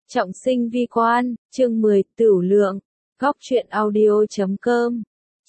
Trọng sinh vi quan, chương 10, Tửu lượng. Góc truyện audio.com.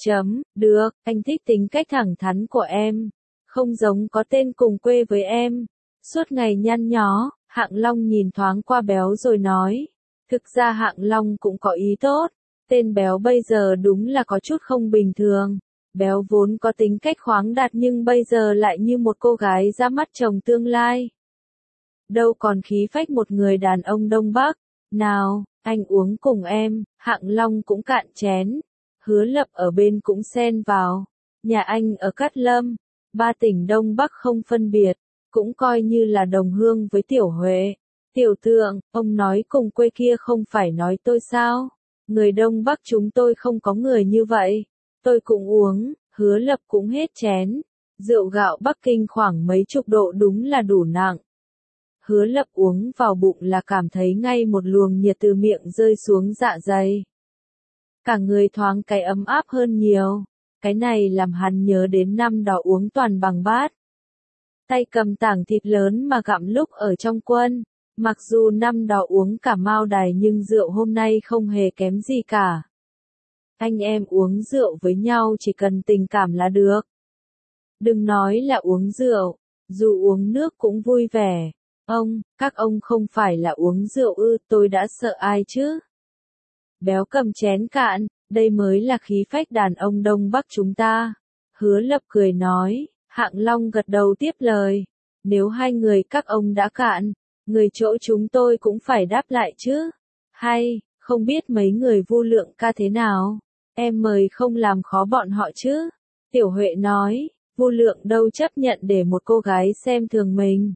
Được, anh thích tính cách thẳng thắn của em. Không giống có tên cùng quê với em. Suốt ngày nhăn nhó, Hạng Long nhìn thoáng qua Béo rồi nói. Thực ra Hạng Long cũng có ý tốt. Tên Béo bây giờ đúng là có chút không bình thường. Béo vốn có tính cách khoáng đạt nhưng bây giờ lại như một cô gái ra mắt chồng tương lai. Đâu còn khí phách một người đàn ông Đông Bắc. Nào, anh uống cùng em. Hạng Long cũng cạn chén. Hứa Lập ở bên cũng xen vào. Nhà anh ở Cát Lâm, 3 tỉnh Đông Bắc không phân biệt, cũng coi như là đồng hương với Tiểu Huệ. Tiểu Tượng, ông nói cùng quê kia không phải nói tôi sao? Người Đông Bắc chúng tôi không có người như vậy. Tôi cũng uống. Hứa Lập cũng hết chén. Rượu gạo Bắc Kinh khoảng mấy chục độ đúng là đủ nặng. Hứa Lập uống vào bụng là cảm thấy ngay một luồng nhiệt từ miệng rơi xuống dạ dày. Cả người thoáng cái ấm áp hơn nhiều. Cái này làm hắn nhớ đến năm đó uống toàn bằng bát. Tay cầm tảng thịt lớn mà gặm lúc ở trong quân. Mặc dù năm đó uống cả mao đài nhưng rượu hôm nay không hề kém gì cả. Anh em uống rượu với nhau chỉ cần tình cảm là được. Đừng nói là uống rượu, dù uống nước cũng vui vẻ. Các ông không phải là uống rượu ư, tôi đã sợ ai chứ? Béo cầm chén cạn, đây mới là khí phách đàn ông Đông Bắc chúng ta. Hứa Lập cười nói, Hạng Long gật đầu tiếp lời. Nếu hai người các ông đã cạn, người chỗ chúng tôi cũng phải đáp lại chứ. Hay, không biết mấy người Vu Lượng ca thế nào? Em mời không làm khó bọn họ chứ? Tiểu Huệ nói, Vu Lượng đâu chấp nhận để một cô gái xem thường mình.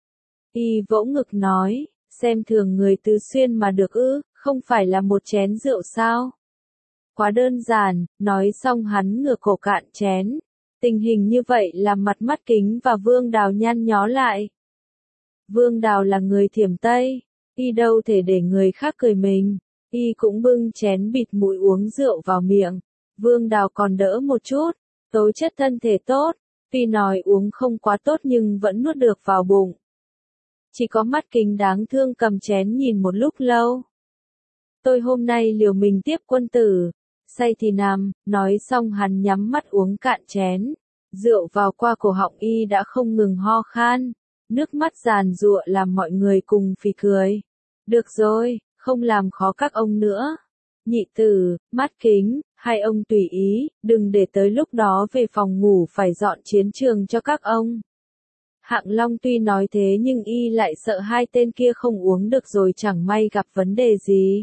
Y vỗ ngực nói, xem thường người Tứ Xuyên mà được ư, không phải là một chén rượu sao? Quá đơn giản, nói xong hắn ngửa cổ cạn chén. Tình hình như vậy làm mặt Mắt Kính và Vương Đào nhăn nhó lại. Vương Đào là người Thiểm Tây, y đâu thể để người khác cười mình. Y cũng bưng chén bịt mũi uống rượu vào miệng. Vương Đào còn đỡ một chút, tố chất thân thể tốt, tuy nói uống không quá tốt nhưng vẫn nuốt được vào bụng. Chỉ có Mắt Kính đáng thương cầm chén nhìn một lúc lâu. Tôi hôm nay liều mình tiếp quân tử, say thì nằm, nói xong hắn nhắm mắt uống cạn chén. Rượu vào qua cổ họng y đã không ngừng ho khan, nước mắt giàn giụa làm mọi người cùng phì cười. Được rồi, không làm khó các ông nữa. Nhị Tử, Mắt Kính, hai ông tùy ý, đừng để tới lúc đó về phòng ngủ phải dọn chiến trường cho các ông. Hạng Long tuy nói thế nhưng y lại sợ hai tên kia không uống được rồi chẳng may gặp vấn đề gì.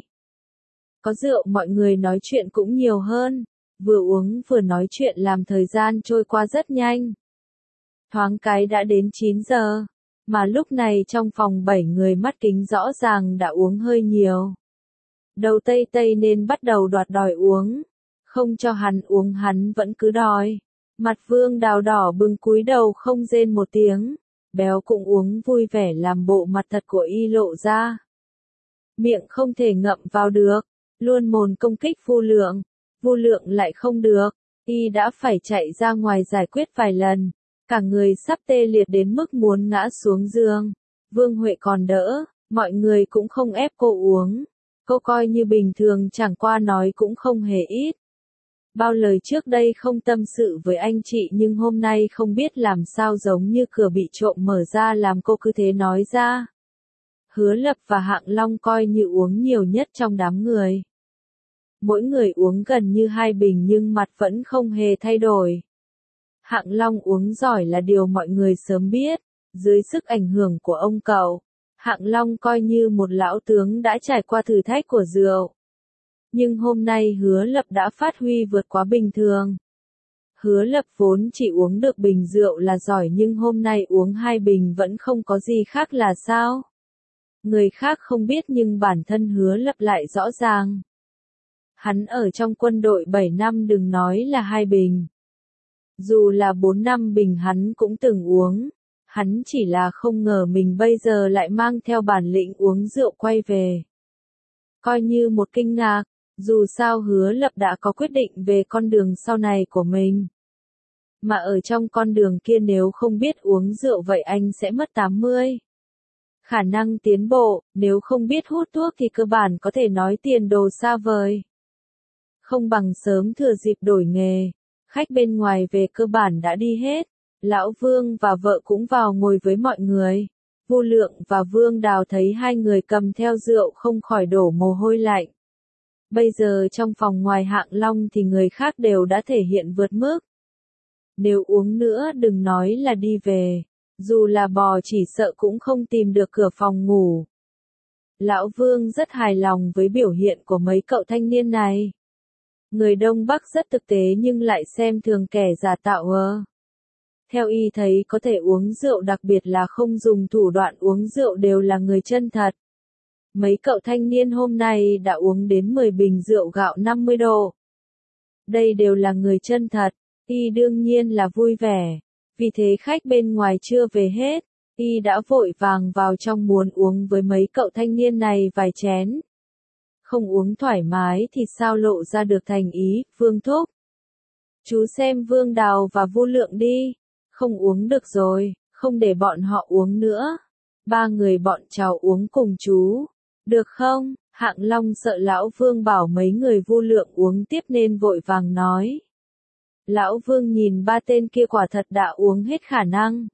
Có rượu mọi người nói chuyện cũng nhiều hơn, vừa uống vừa nói chuyện làm thời gian trôi qua rất nhanh. Thoáng cái đã đến 9 giờ, mà lúc này trong phòng 7 người Mắt Kính rõ ràng đã uống hơi nhiều. Đầu Tây Tây nên bắt đầu đoạt đòi uống, không cho hắn uống hắn vẫn cứ đòi. Mặt Vương Đào đỏ bừng cúi đầu không rên một tiếng, Béo cũng uống vui vẻ làm bộ mặt thật của y lộ ra. Miệng không thể ngậm vào được, luôn mồm công kích Vu Lượng lại không được, y đã phải chạy ra ngoài giải quyết vài lần, cả người sắp tê liệt đến mức muốn ngã xuống giường. Vương Huệ còn đỡ, mọi người cũng không ép cô uống, cô coi như bình thường chẳng qua nói cũng không hề ít. Bao lời trước đây không tâm sự với anh chị nhưng hôm nay không biết làm sao giống như cửa bị trộm mở ra làm cô cứ thế nói ra. Hứa Lập và Hạng Long coi như uống nhiều nhất trong đám người. Mỗi người uống gần như 2 bình nhưng mặt vẫn không hề thay đổi. Hạng Long uống giỏi là điều mọi người sớm biết, dưới sức ảnh hưởng của ông cậu. Hạng Long coi như một lão tướng đã trải qua thử thách của rượu. Nhưng hôm nay Hứa Lập đã phát huy vượt quá bình thường. Hứa Lập vốn chỉ uống được bình rượu là giỏi nhưng hôm nay uống 2 bình vẫn không có gì khác là sao? Người khác không biết nhưng bản thân Hứa Lập lại rõ ràng. Hắn ở trong quân đội 7 năm đừng nói là 2 bình. Dù là 4 năm bình hắn cũng từng uống. Hắn chỉ là không ngờ mình bây giờ lại mang theo bản lĩnh uống rượu quay về. Coi như một kinh ngạc, dù sao Hứa Lập đã có quyết định về con đường sau này của mình. Mà ở trong con đường kia nếu không biết uống rượu vậy anh sẽ mất 80. khả năng tiến bộ, nếu không biết hút thuốc thì cơ bản có thể nói tiền đồ xa vời. Không bằng sớm thừa dịp đổi nghề. Khách bên ngoài về cơ bản đã đi hết. Lão Vương và vợ cũng vào ngồi với mọi người. Vu Lượng và Vương Đào thấy hai người cầm theo rượu không khỏi đổ mồ hôi lạnh. Bây giờ trong phòng ngoài Hạng Long thì người khác đều đã thể hiện vượt mức. Nếu uống nữa đừng nói là đi về. Dù là bò chỉ sợ cũng không tìm được cửa phòng ngủ. Lão Vương rất hài lòng với biểu hiện của mấy cậu thanh niên này. Người Đông Bắc rất thực tế nhưng lại xem thường kẻ giả tạo Theo y thấy có thể uống rượu đặc biệt là không dùng thủ đoạn uống rượu đều là người chân thật. Mấy cậu thanh niên hôm nay đã uống đến 10 bình rượu gạo 50 độ. Đây đều là người chân thật, y đương nhiên là vui vẻ. Vì thế khách bên ngoài chưa về hết, y đã vội vàng vào trong muốn uống với mấy cậu thanh niên này vài chén. Không uống thoải mái thì sao lộ ra được thành ý, Vương thúc. Chú xem Vương Đào và Vu Lượng đi. Không uống được rồi, không để bọn họ uống nữa. Ba người bọn cháu uống cùng chú. Được không? Hạng Long sợ Lão Vương bảo mấy người Vu Lượng uống tiếp nên vội vàng nói. Lão Vương nhìn ba tên kia quả thật đã uống hết khả năng.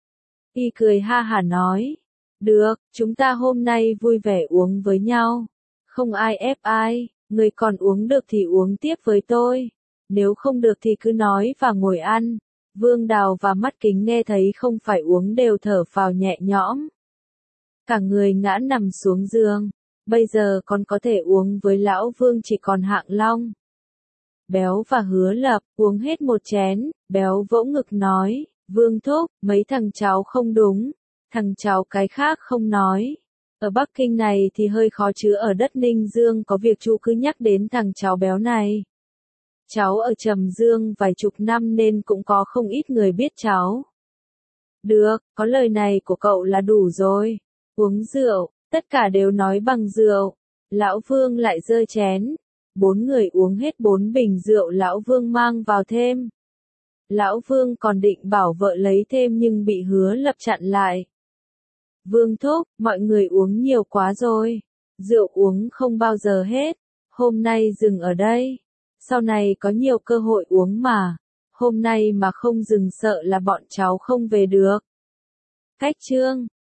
Y cười ha hả nói. Được, chúng ta hôm nay vui vẻ uống với nhau. Không ai ép ai, người còn uống được thì uống tiếp với tôi. Nếu không được thì cứ nói và ngồi ăn. Vương Đào và Mắt Kính nghe thấy không phải uống đều thở phào nhẹ nhõm. Cả người ngã nằm xuống giường. Bây giờ còn có thể uống với Lão Vương chỉ còn Hạng Long. Béo và Hứa Lập uống hết một chén, Béo vỗ ngực nói, Vương thúc, mấy thằng cháu không đúng, thằng cháu cái khác không nói. Ở Bắc Kinh này thì hơi khó chứ ở đất Ninh Dương có việc chú cứ nhắc đến thằng cháu Béo này. Cháu ở Trầm Dương vài chục năm nên cũng có không ít người biết cháu. Được, có lời này của cậu là đủ rồi. Uống rượu, tất cả đều nói bằng rượu. Lão Vương lại giơ chén. 4 người uống hết 4 bình rượu Lão Vương mang vào thêm. Lão Vương còn định bảo vợ lấy thêm nhưng bị Hứa Lập chặn lại. Vương thúc, mọi người uống nhiều quá rồi. Rượu uống không bao giờ hết. Hôm nay dừng ở đây. Sau này có nhiều cơ hội uống mà. Hôm nay mà không dừng sợ là bọn cháu không về được. Cách chương